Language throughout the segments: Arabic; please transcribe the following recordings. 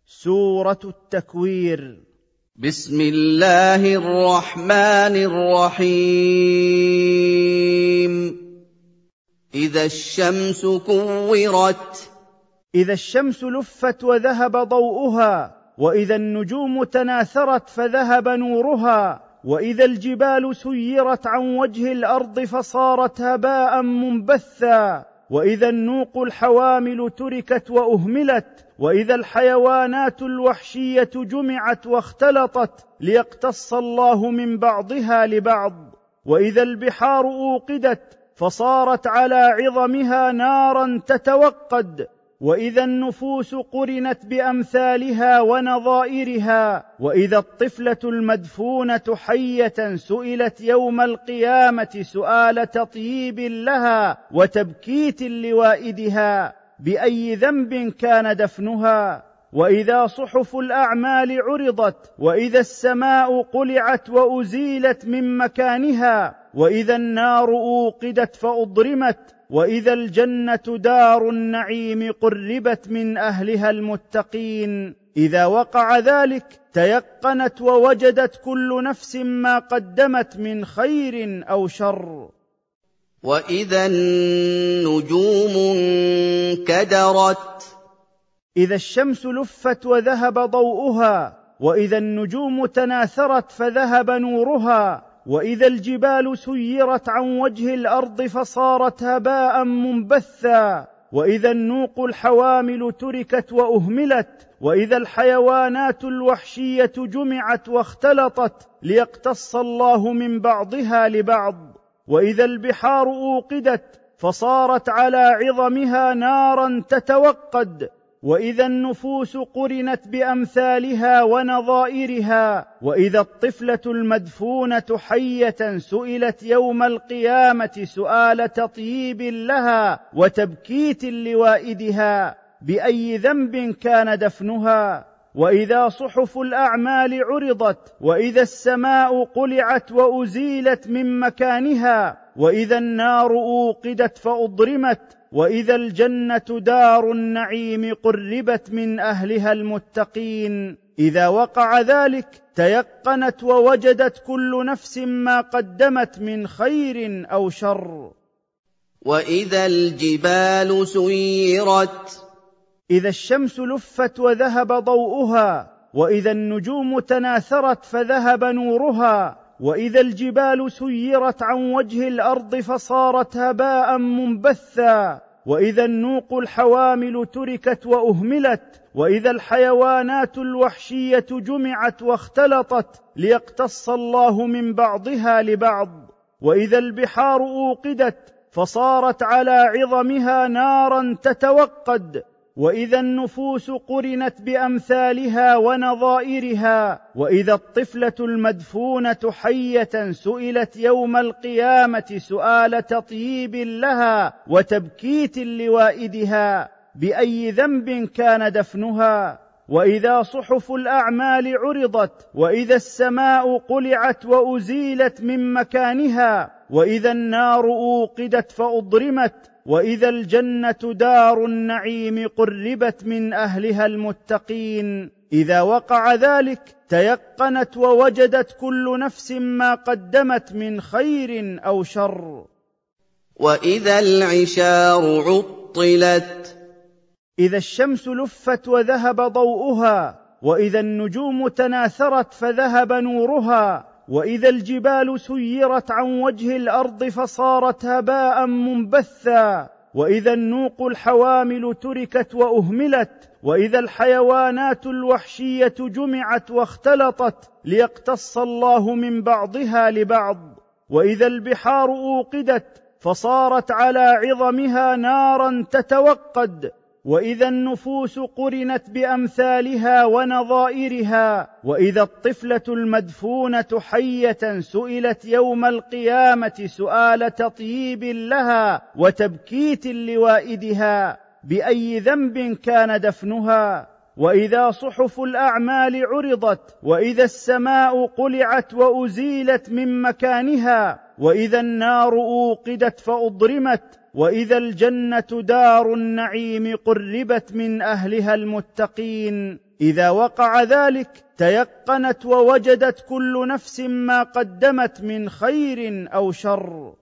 سورة التكوير. بسم الله الرحمن الرحيم. إذا الشمس كورت. إذا الشمس لفت وذهب ضوءها، وإذا النجوم تناثرت فذهب نورها، وإذا الجبال سيرت عن وجه الأرض فصارت هباء منبثا، وإذا النوق الحوامل تركت وأهملت، وإذا الحيوانات الوحشية جمعت واختلطت ليقتص الله من بعضها لبعض، وإذا البحار أوقدت فصارت على عظمها نارا تتوقد، وإذا النفوس قرنت بأمثالها ونظائرها، وإذا الطفلة المدفونة حية سئلت يوم القيامة سؤال تطييب لها وتبكيت لوائدها بأي ذنب كان دفنها، وإذا صحف الأعمال عرضت، وإذا السماء قلعت وأزيلت من مكانها، وإذا النار أوقدت فأضرمت، وإذا الجنة دار النعيم قربت من أهلها المتقين. إذا وقع ذلك تيقنت ووجدت كل نفس ما قدمت من خير أو شر. وإذا النجوم انكدرت. إذا الشمس لفت وذهب ضوءها، وإذا النجوم تناثرت فذهب نورها، وإذا الجبال سيرت عن وجه الأرض فصارت هباء منبثا، وإذا النوق الحوامل تركت وأهملت، وإذا الحيوانات الوحشية جمعت واختلطت ليقتص الله من بعضها لبعض، وإذا البحار أوقدت فصارت على عظمها نارا تتوقد، وإذا النفوس قرنت بأمثالها ونظائرها، وإذا الطفلة المدفونة حية سئلت يوم القيامة سؤال تطييب لها وتبكيت لوائدها بأي ذنب كان دفنها، وإذا صحف الأعمال عرضت، وإذا السماء قلعت وأزيلت من مكانها، وإذا النار أوقدت فأضرمت، وإذا الجنة دار النعيم قربت من أهلها المتقين. إذا وقع ذلك تيقنت ووجدت كل نفس ما قدمت من خير أو شر. وإذا الجبال سيرت. إذا الشمس لفت وذهب ضوءها، وإذا النجوم تناثرت فذهب نورها، وإذا الجبال سيرت عن وجه الأرض فصارت هباء منبثا، وإذا النوق الحوامل تركت وأهملت، وإذا الحيوانات الوحشية جمعت واختلطت ليقتص الله من بعضها لبعض، وإذا البحار أوقدت فصارت على عظمها نارا تتوقد، وإذا النفوس قرنت بأمثالها ونظائرها، وإذا الطفلة المدفونة حية سئلت يوم القيامة سؤال تطييب لها وتبكيت لوائدها بأي ذنب كان دفنها، وإذا صحف الأعمال عرضت، وإذا السماء قلعت وأزيلت من مكانها، وإذا النار أوقدت فأضرمت، وإذا الجنة دار النعيم قربت من أهلها المتقين. إذا وقع ذلك تيقنت ووجدت كل نفس ما قدمت من خير أو شر. وإذا العشار عطلت. إذا الشمس لفت وذهب ضوءها، وإذا النجوم تناثرت فذهب نورها، وإذا الجبال سيرت عن وجه الأرض فصارت هباء منبثا، وإذا النوق الحوامل تركت وأهملت، وإذا الحيوانات الوحشية جمعت واختلطت ليقتص الله من بعضها لبعض، وإذا البحار أوقدت فصارت على عظمها نارا تتوقد، وإذا النفوس قرنت بأمثالها ونظائرها، وإذا الطفلة المدفونة حية سئلت يوم القيامة سؤال تطييب لها وتبكيت لوائدها بأي ذنب كان دفنها، وإذا صحف الأعمال عرضت، وإذا السماء قلعت وأزيلت من مكانها، وإذا النار أوقدت فأضرمت، وإذا الجنة دار النعيم قربت من أهلها المتقين. إذا وقع ذلك تيقنت ووجدت كل نفس ما قدمت من خير أو شر.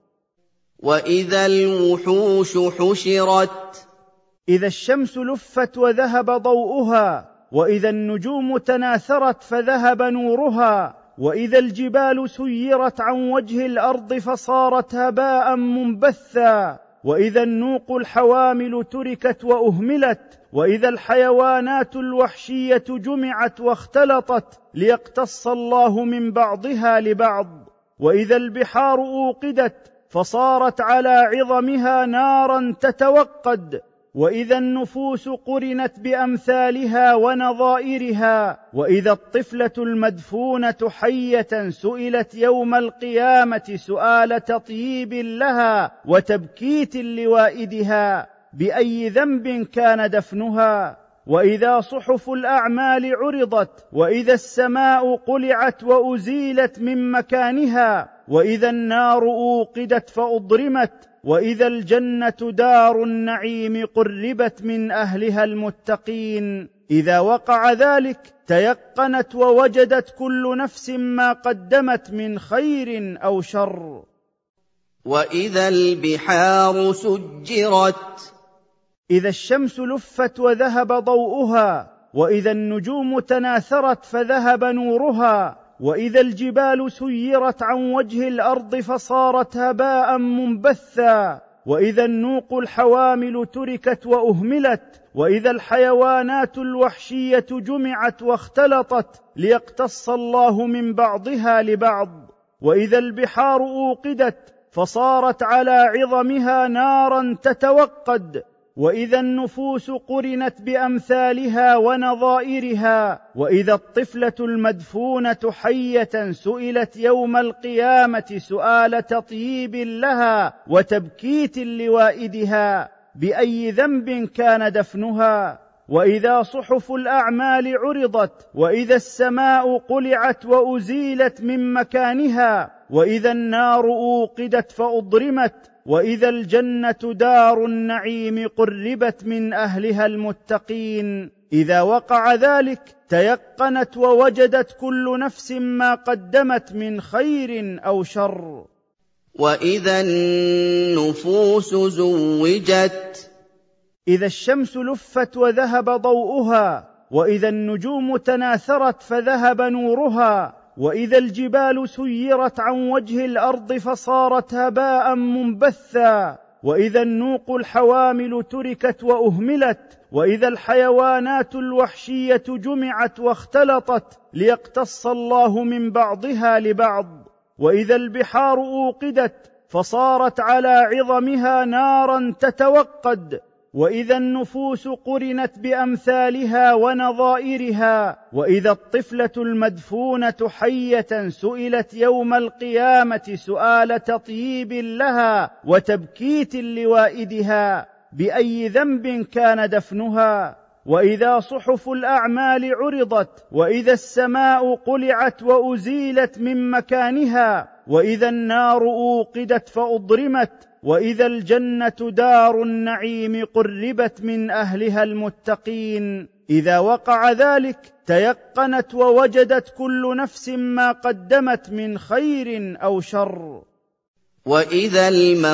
وإذا الوحوش حشرت. إذا الشمس لفت وذهب ضوءها، وإذا النجوم تناثرت فذهب نورها، وإذا الجبال سيرت عن وجه الأرض فصارت هباء منبثا، وإذا النوق الحوامل تركت وأهملت، وإذا الحيوانات الوحشية جمعت واختلطت ليقتص الله من بعضها لبعض، وإذا البحار أوقدت فصارت على عظمها نارا تتوقد، وإذا النفوس قرنت بأمثالها ونظائرها، وإذا الطفلة المدفونة حية سئلت يوم القيامة سؤال تطييب لها وتبكيت لوائدها بأي ذنب كان دفنها، وإذا صحف الأعمال عرضت، وإذا السماء قلعت وأزيلت من مكانها، وإذا النار أوقدت فأضرمت، وإذا الجنة دار النعيم قربت من أهلها المتقين. إذا وقع ذلك تيقنت ووجدت كل نفس ما قدمت من خير أو شر. وإذا البحار سجرت. إذا الشمس لفت وذهب ضوءها، وإذا النجوم تناثرت فذهب نورها، وإذا الجبال سيرت عن وجه الأرض فصارت هباء منبثا، وإذا النوق الحوامل تركت وأهملت، وإذا الحيوانات الوحشية جمعت واختلطت ليقتص الله من بعضها لبعض، وإذا البحار أوقدت فصارت على عظمها نارا تتوقد، وإذا النفوس قرنت بأمثالها ونظائرها، وإذا الطفلة المدفونة حية سئلت يوم القيامة سؤال تطييب لها وتبكيت لوائدها بأي ذنب كان دفنها، وإذا صحف الأعمال عرضت، وإذا السماء قلعت وأزيلت من مكانها، وإذا النار أوقدت فأضرمت، وإذا الجنة دار النعيم قربت من أهلها المتقين. إذا وقع ذلك تيقنت ووجدت كل نفس ما قدمت من خير أو شر. وإذا النفوس زوجت. إذا الشمس لفت وذهب ضوءها، وإذا النجوم تناثرت فذهب نورها، وإذا الجبال سيرت عن وجه الأرض فصارت هباء منبثا، وإذا النوق الحوامل تركت وأهملت، وإذا الحيوانات الوحشية جمعت واختلطت ليقتص الله من بعضها لبعض، وإذا البحار أوقدت فصارت على عظمها نارا تتوقد، وإذا النفوس قرنت بأمثالها ونظائرها، وإذا الطفلة المدفونة حية سئلت يوم القيامة سؤال تطييب لها وتبكيت لوائدها بأي ذنب كان دفنها، وإذا صحف الأعمال عرضت، وإذا السماء قلعت وأزيلت من مكانها، وإذا النار أوقدت فأضرمت، وإذا الجنة دار النعيم قربت من أهلها المتقين. إذا وقع ذلك تيقنت ووجدت كل نفس ما قدمت من خير أو شر. وإذا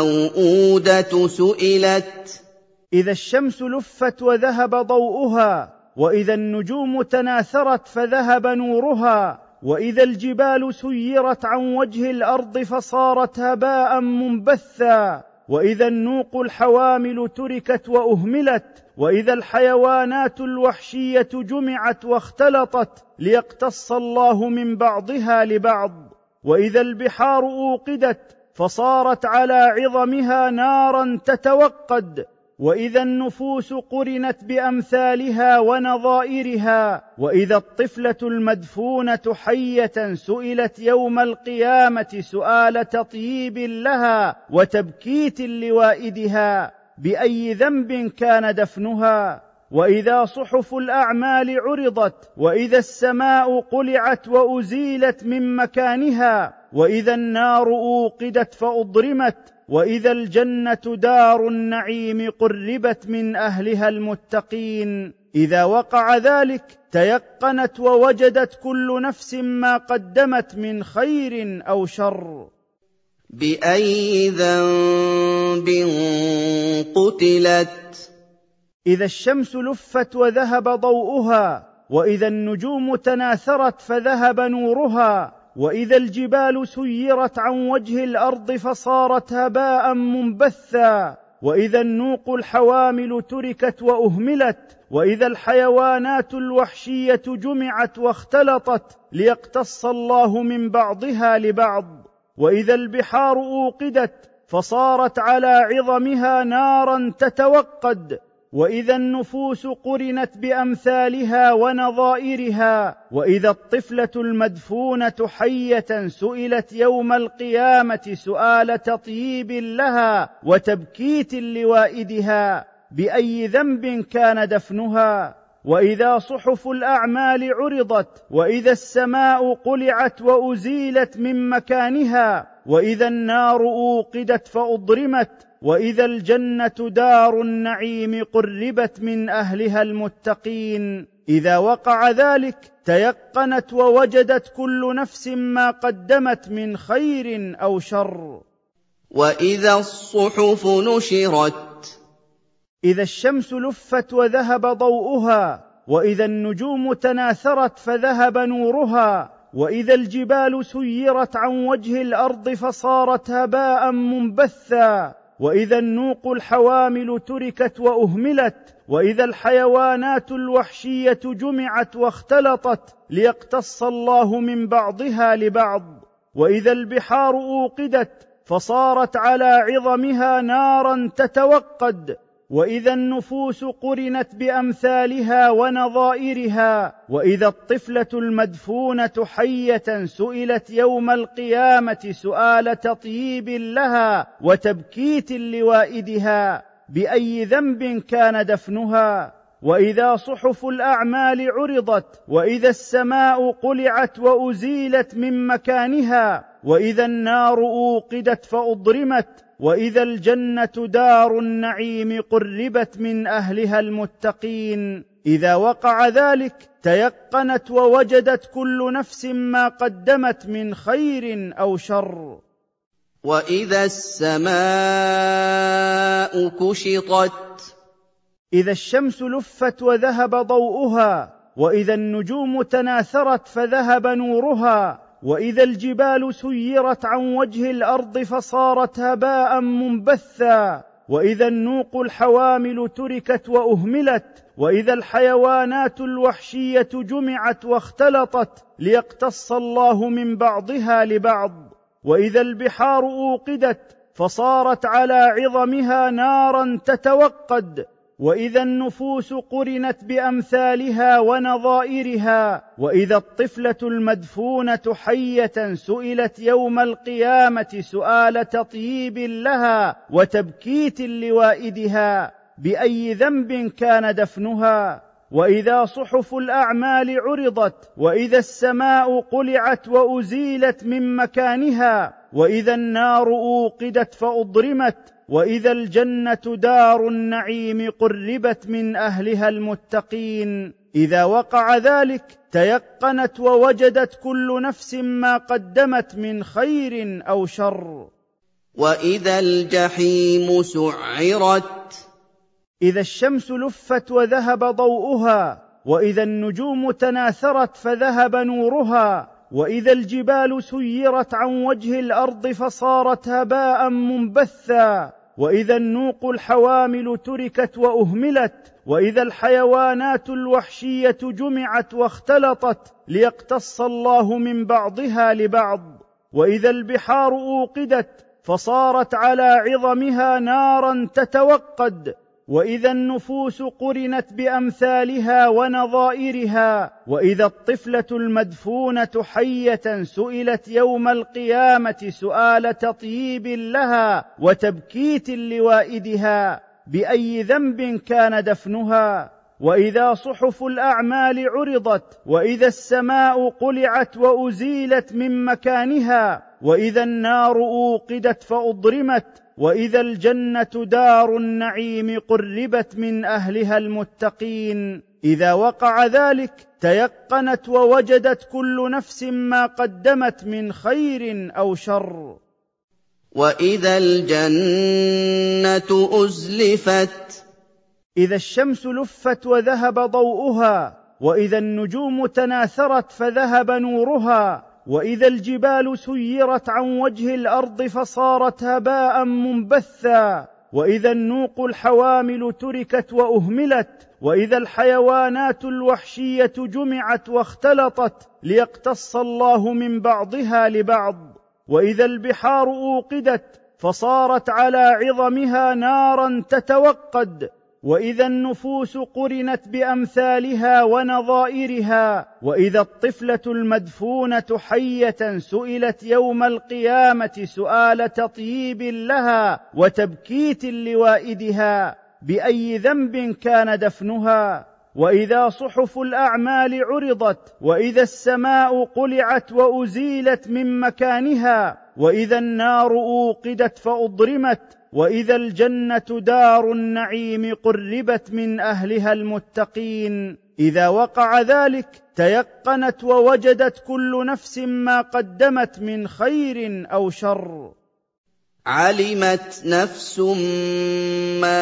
الموءودة سئلت. إذا الشمس لفت وذهب ضوءها، وإذا النجوم تناثرت فذهب نورها، وإذا الجبال سيرت عن وجه الأرض فصارت هباء منبثا، وإذا النوق الحوامل تركت وأهملت، وإذا الحيوانات الوحشية جمعت واختلطت ليقتص الله من بعضها لبعض، وإذا البحار أوقدت فصارت على عظمها نارا تتوقد، وإذا النفوس قرنت بأمثالها ونظائرها، وإذا الطفلة المدفونة حية سئلت يوم القيامة سؤال تطييب لها وتبكيت لوائدها بأي ذنب كان دفنها، وإذا صحف الأعمال عرضت، وإذا السماء قلعت وأزيلت من مكانها، وإذا النار أوقدت فأضرمت، وإذا الجنة دار النعيم قربت من أهلها المتقين. إذا وقع ذلك تيقنت ووجدت كل نفس ما قدمت من خير أو شر. بأي ذنب قتلت؟ إذا الشمس لفت وذهب ضوءها، وإذا النجوم تناثرت فذهب نورها، وإذا الجبال سيرت عن وجه الأرض فصارت هباء منبثا، وإذا النوق الحوامل تركت وأهملت، وإذا الحيوانات الوحشية جمعت واختلطت ليقتص الله من بعضها لبعض، وإذا البحار أوقدت فصارت على عظمها نارا تتوقد، وإذا النفوس قرنت بأمثالها ونظائرها، وإذا الطفلة المدفونة حية سئلت يوم القيامة سؤال تطييب لها وتبكيت لوائدها بأي ذنب كان دفنها، وإذا صحف الأعمال عرضت، وإذا السماء قلعت وأزيلت من مكانها، وإذا النار أوقدت فأضرمت، وإذا الجنة دار النعيم قربت من أهلها المتقين. إذا وقع ذلك تيقنت ووجدت كل نفس ما قدمت من خير أو شر. وإذا الصحف نشرت؟ إذا الشمس لفت وذهب ضوءها، وإذا النجوم تناثرت فذهب نورها، وإذا الجبال سيرت عن وجه الأرض فصارت هباء منبثا، وإذا النوق الحوامل تركت وأهملت، وإذا الحيوانات الوحشية جمعت واختلطت ليقتص الله من بعضها لبعض، وإذا البحار أوقدت فصارت على عظمها نارا تتوقد، وإذا النفوس قرنت بأمثالها ونظائرها، وإذا الطفلة المدفونة حية سئلت يوم القيامة سؤال تطييب لها وتبكيت لوائدها بأي ذنب كان دفنها، وإذا صحف الأعمال عرضت، وإذا السماء قلعت وأزيلت من مكانها، وإذا النار أوقدت فأضرمت، وإذا الجنة دار النعيم قربت من أهلها المتقين. إذا وقع ذلك تيقنت ووجدت كل نفس ما قدمت من خير أو شر. وإذا السماء كشطت؟ إذا الشمس لفت وذهب ضوءها، وإذا النجوم تناثرت فذهب نورها، وإذا الجبال سيرت عن وجه الأرض فصارت هباء منبثا، وإذا النوق الحوامل تركت وأهملت، وإذا الحيوانات الوحشية جمعت واختلطت ليقتص الله من بعضها لبعض، وإذا البحار أوقدت فصارت على عظمها نارا تتوقد، وإذا النفوس قرنت بأمثالها ونظائرها، وإذا الطفلة المدفونة حية سئلت يوم القيامة سؤال تطييب لها وتبكيت لوائدها بأي ذنب كان دفنها، وإذا صحف الأعمال عرضت، وإذا السماء قلعت وأزيلت من مكانها، وإذا النار أوقدت فأضرمت، وإذا الجنة دار النعيم قربت من أهلها المتقين. إذا وقع ذلك تيقنت ووجدت كل نفس ما قدمت من خير أو شر. وإذا الجحيم سعرت؟ إذا الشمس لفت وذهب ضوءها، وإذا النجوم تناثرت فذهب نورها، وإذا الجبال سيرت عن وجه الأرض فصارت هباء منبثا، وإذا النوق الحوامل تركت وأهملت، وإذا الحيوانات الوحشية جمعت واختلطت ليقتص الله من بعضها لبعض، وإذا البحار أوقدت فصارت على عظمها نارا تتوقد، وإذا النفوس قرنت بأمثالها ونظائرها، وإذا الطفلة المدفونة حية سئلت يوم القيامة سؤال تطييب لها وتبكيت لوائدها بأي ذنب كان دفنها، وإذا صحف الأعمال عرضت، وإذا السماء قلعت وأزيلت من مكانها، وإذا النار أوقدت فأضرمت، وإذا الجنة دار النعيم قربت من أهلها المتقين. إذا وقع ذلك تيقنت ووجدت كل نفس ما قدمت من خير أو شر. وإذا الجنة أزلفت إذا الشمس لفت وذهب ضوءها، وإذا النجوم تناثرت فذهب نورها، وإذا الجبال سيرت عن وجه الأرض فصارت هباء منبثا، وإذا النوق الحوامل تركت وأهملت، وإذا الحيوانات الوحشية جمعت واختلطت ليقتص الله من بعضها لبعض، وإذا البحار أوقدت فصارت على عظمها نارا تتوقد، وإذا النفوس قرنت بأمثالها ونظائرها، وإذا الطفلة المدفونة حية سئلت يوم القيامة سؤال تطييب لها وتبكيت لوائدها بأي ذنب كان دفنها، وإذا صحف الأعمال عرضت، وإذا السماء قلعت وأزيلت من مكانها، وإذا النار أوقدت فأضرمت، وإذا الجنة دار النعيم قربت من أهلها المتقين. إذا وقع ذلك تيقنت ووجدت كل نفس ما قدمت من خير أو شر. علمت نفس ما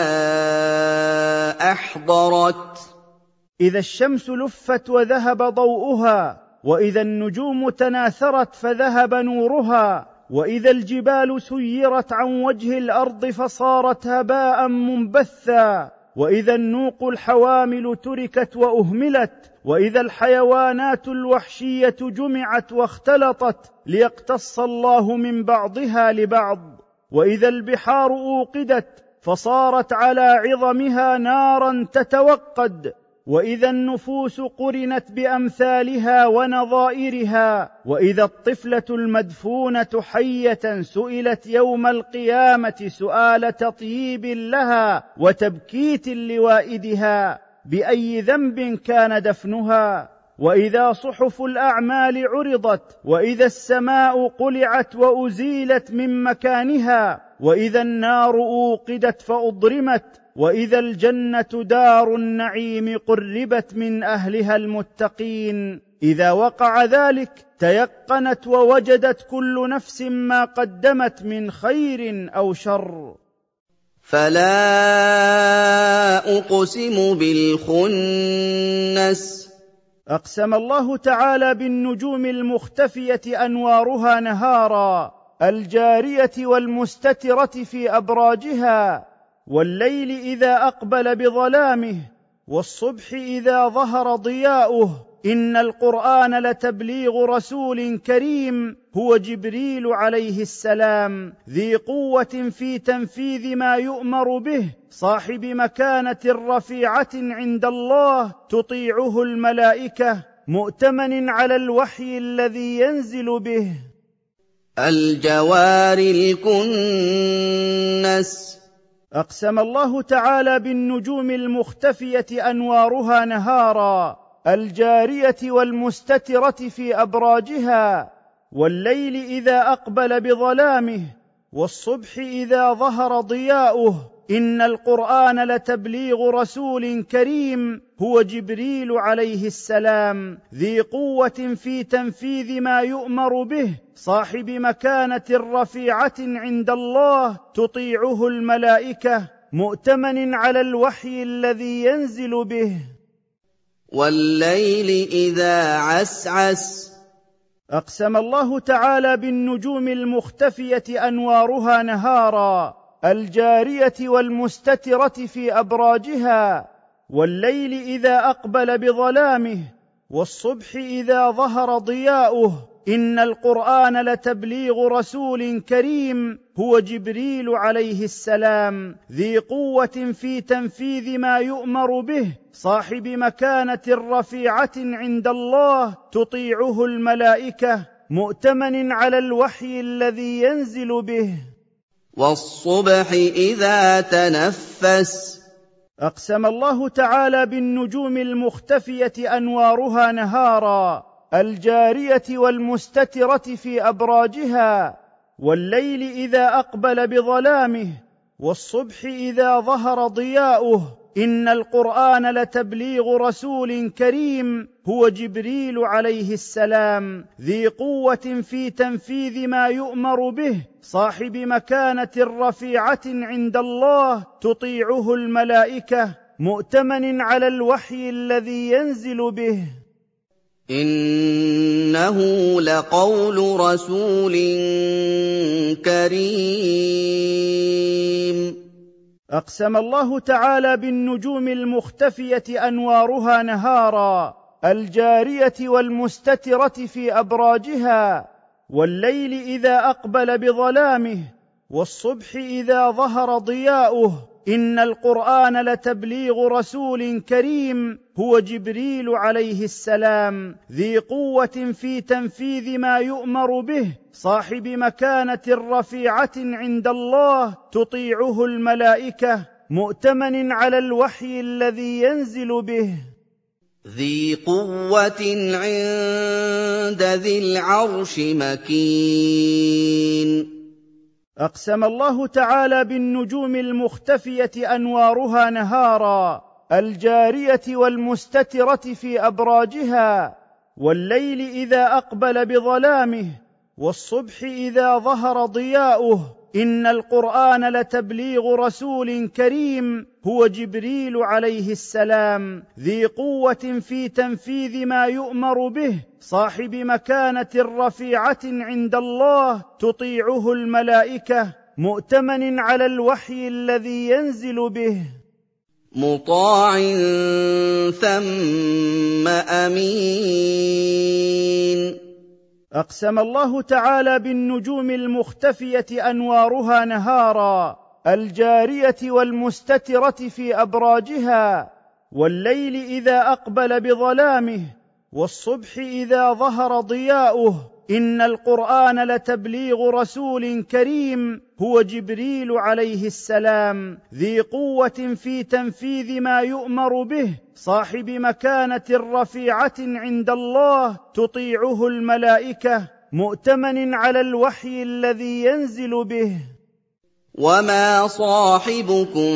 أحضرت إذا الشمس لفت وذهب ضوءها، وإذا النجوم تناثرت فذهب نورها، وإذا الجبال سيرت عن وجه الأرض فصارت هباء منبثا، وإذا النوق الحوامل تركت وأهملت، وإذا الحيوانات الوحشية جمعت واختلطت ليقتص الله من بعضها لبعض، وإذا البحار أوقدت فصارت على عظمها نارا تتوقد، وإذا النفوس قرنت بأمثالها ونظائرها، وإذا الطفلة المدفونة حية سئلت يوم القيامة سؤال تطييب لها وتبكيت لوائدها بأي ذنب كان دفنها، وإذا صحف الأعمال عرضت، وإذا السماء قلعت وأزيلت من مكانها، وإذا النار أوقدت فأضرمت، وإذا الجنة دار النعيم قربت من أهلها المتقين. إذا وقع ذلك تيقنت ووجدت كل نفس ما قدمت من خير أو شر. فلا أقسم بالخنس أقسم الله تعالى بالنجوم المختفية أنوارها نهارا، الجارية والمستترة في أبراجها، والليل إذا أقبل بظلامه، والصبح إذا ظهر ضياؤه، إن القرآن لتبليغ رسول كريم هو جبريل عليه السلام، ذي قوة في تنفيذ ما يؤمر به، صاحب مكانة رفيعة عند الله تطيعه الملائكة، مؤتمن على الوحي الذي ينزل به. الجوار الكنس أقسم الله تعالى بالنجوم المختفية أنوارها نهارا، الجارية والمستترة في أبراجها، والليل إذا أقبل بظلامه، والصبح إذا ظهر ضياؤه، إن القرآن لتبليغ رسول كريم هو جبريل عليه السلام، ذي قوة في تنفيذ ما يؤمر به، صاحب مكانة رفيعة عند الله تطيعه الملائكة، مؤتمن على الوحي الذي ينزل به. والليل إذا عسعس أقسم الله تعالى بالنجوم المختفية أنوارها نهارا، الجارية والمستترة في أبراجها، والليل إذا أقبل بظلامه، والصبح إذا ظهر ضياؤه، إن القرآن لتبليغ رسول كريم هو جبريل عليه السلام، ذي قوة في تنفيذ ما يؤمر به، صاحب مكانة رفيعة عند الله تطيعه الملائكة، مؤتمن على الوحي الذي ينزل به. والصبح إذا تنفس أقسم الله تعالى بالنجوم المختفية أنوارها نهارا، الجارية والمستترة في أبراجها، والليل إذا أقبل بظلامه، والصبح إذا ظهر ضياؤه، إن القرآن لتبليغ رسول كريم هو جبريل عليه السلام ذي قوة في تنفيذ ما يؤمر به صاحب مكانة رفيعة عند الله تطيعه الملائكة مؤتمن على الوحي الذي ينزل به. إنه لقول رسول كريم. أقسم الله تعالى بالنجوم المختفية أنوارها نهارا الجارية والمستترة في أبراجها، والليل إذا أقبل بظلامه، والصبح إذا ظهر ضياؤه. إن القرآن لتبليغ رسول كريم هو جبريل عليه السلام ذي قوة في تنفيذ ما يؤمر به صاحب مكانة رفيعة عند الله تطيعه الملائكة مؤتمن على الوحي الذي ينزل به. ذي قوة عند ذي العرش مكين. أقسم الله تعالى بالنجوم المختفية أنوارها نهارا الجارية والمستترة في أبراجها، والليل إذا أقبل بظلامه، والصبح إذا ظهر ضياؤه. إن القرآن لتبليغ رسول كريم هو جبريل عليه السلام ذي قوة في تنفيذ ما يؤمر به صاحب مكانة رفيعة عند الله تطيعه الملائكة مؤتمن على الوحي الذي ينزل به. مطاع ثم أمين. أقسم الله تعالى بالنجوم المختفية أنوارها نهارا الجارية والمستترة في أبراجها، والليل إذا أقبل بظلامه، والصبح إذا ظهر ضياؤه. إن القرآن لتبليغ رسول كريم هو جبريل عليه السلام ذي قوة في تنفيذ ما يؤمر به صاحب مكانة رفيعة عند الله تطيعه الملائكة مؤتمن على الوحي الذي ينزل به. وما صاحبكم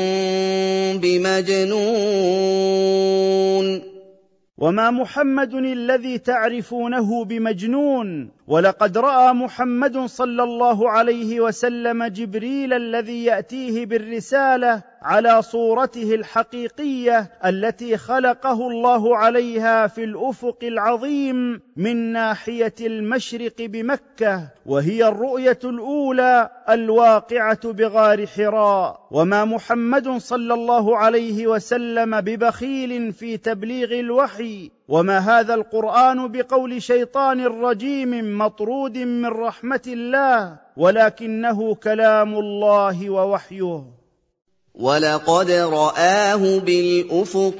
بمجنون. وما محمد الذي تعرفونه بمجنون، ولقد رأى محمد صلى الله عليه وسلم جبريل الذي يأتيه بالرسالة على صورته الحقيقية التي خلقه الله عليها في الأفق العظيم من ناحية المشرق بمكة، وهي الرؤية الأولى الواقعة بغار حراء. وما محمد صلى الله عليه وسلم ببخيل في تبليغ الوحي، وما هذا القرآن بقول شيطان رجيم مطرود من رحمة الله، ولكنه كلام الله ووحيه. ولقد رآه بالأفق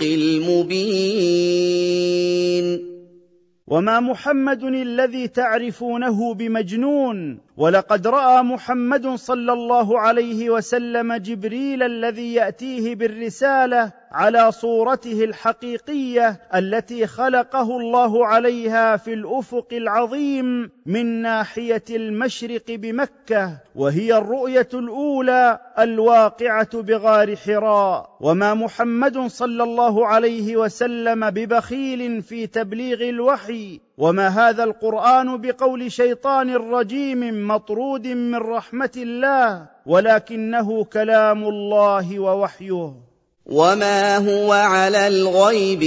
المبين. وما محمد الذي تعرفونه بمجنون، ولقد رأى محمد صلى الله عليه وسلم جبريل الذي يأتيه بالرسالة على صورته الحقيقية التي خلقه الله عليها في الأفق العظيم من ناحية المشرق بمكة، وهي الرؤية الأولى الواقعة بغار حراء. وما محمد صلى الله عليه وسلم ببخيل في تبليغ الوحي، وما هذا القرآن بقول شيطان رجيم مطرود من رحمة الله، ولكنه كلام الله ووحيه. وما هو على الغيب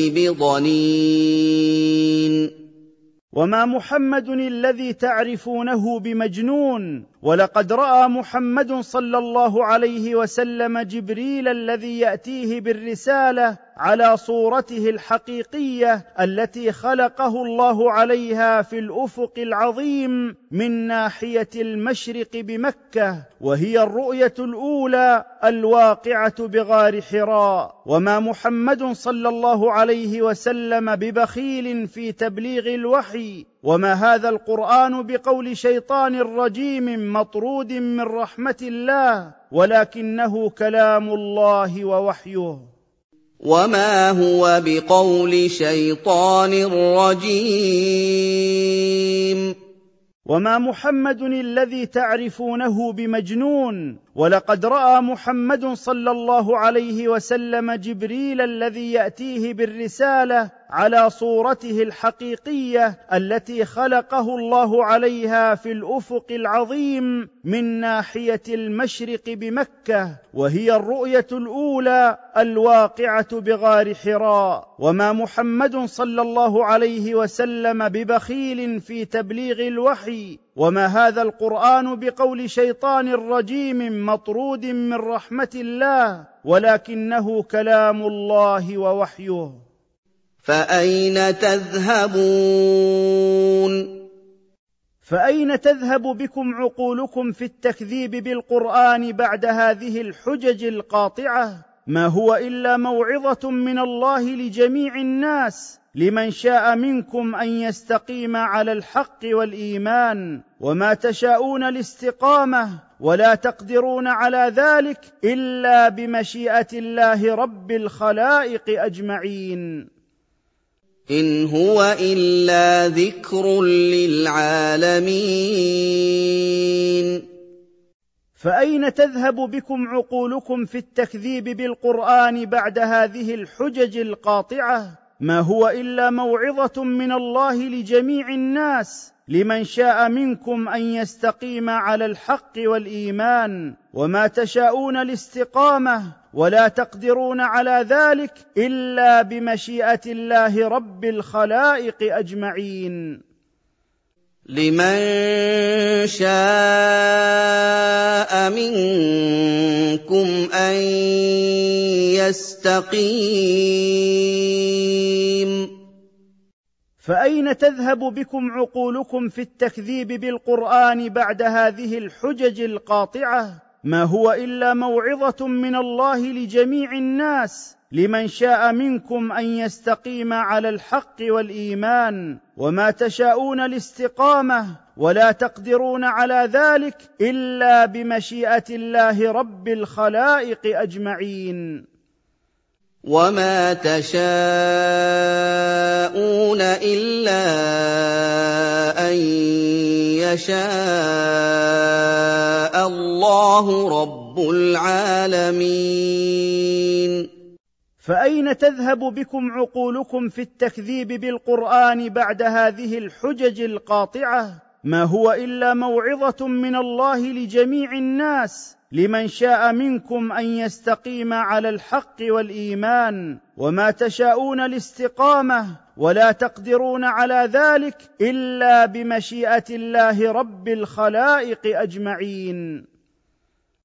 بضنين. وما محمد الذي تعرفونه بمجنون، ولقد رأى محمد صلى الله عليه وسلم جبريل الذي يأتيه بالرسالة على صورته الحقيقية التي خلقه الله عليها في الأفق العظيم من ناحية المشرق بمكة، وهي الرؤية الأولى الواقعة بغار حراء. وما محمد صلى الله عليه وسلم ببخيل في تبليغ الوحي، وما هذا القرآن بقول شيطان رجيم مطرود من رحمة الله، ولكنه كلام الله ووحيه. وما هو بقول شيطان رجيم. وما محمد الذي تعرفونه بمجنون، ولقد رأى محمد صلى الله عليه وسلم جبريل الذي يأتيه بالرسالة على صورته الحقيقية التي خلقه الله عليها في الأفق العظيم من ناحية المشرق بمكة، وهي الرؤية الأولى الواقعة بغار حراء. وما محمد صلى الله عليه وسلم ببخيل في تبليغ الوحي، وما هذا القرآن بقول شيطان رجيم مطرود من رحمة الله، ولكنه كلام الله ووحيه. فأين تذهبون؟ فأين تذهب بكم عقولكم في التكذيب بالقرآن بعد هذه الحجج القاطعة؟ ما هو إلا موعظة من الله لجميع الناس، لمن شاء منكم أن يستقيم على الحق والإيمان، وما تشاءون الاستقامة ولا تقدرون على ذلك إلا بمشيئة الله رب الخلائق أجمعين. إن هو إلا ذكر للعالمين. فأين تذهب بكم عقولكم في التكذيب بالقرآن بعد هذه الحجج القاطعة؟ ما هو إلا موعظة من الله لجميع الناس، لمن شاء منكم أن يستقيم على الحق والإيمان، وما تشاءون الاستقامة ولا تقدرون على ذلك إلا بمشيئة الله رب الخلائق أجمعين. لمن شاء منكم أن يستقيم. فأين تذهب بكم عقولكم في التكذيب بالقرآن بعد هذه الحجج القاطعة؟ ما هو إلا موعظة من الله لجميع الناس، لمن شاء منكم أن يستقيم على الحق والإيمان، وما تشاءون الاستقامة ولا تقدرون على ذلك إلا بمشيئة الله رب الخلائق أجمعين. وما تشاءون إلا أن يشاء الله رب العالمين. فأين تذهب بكم عقولكم في التكذيب بالقرآن بعد هذه الحجج القاطعة؟ ما هو إلا موعظة من الله لجميع الناس، لمن شاء منكم أن يستقيم على الحق والإيمان، وما تشاءون الاستقامة ولا تقدرون على ذلك إلا بمشيئة الله رب الخلائق أجمعين.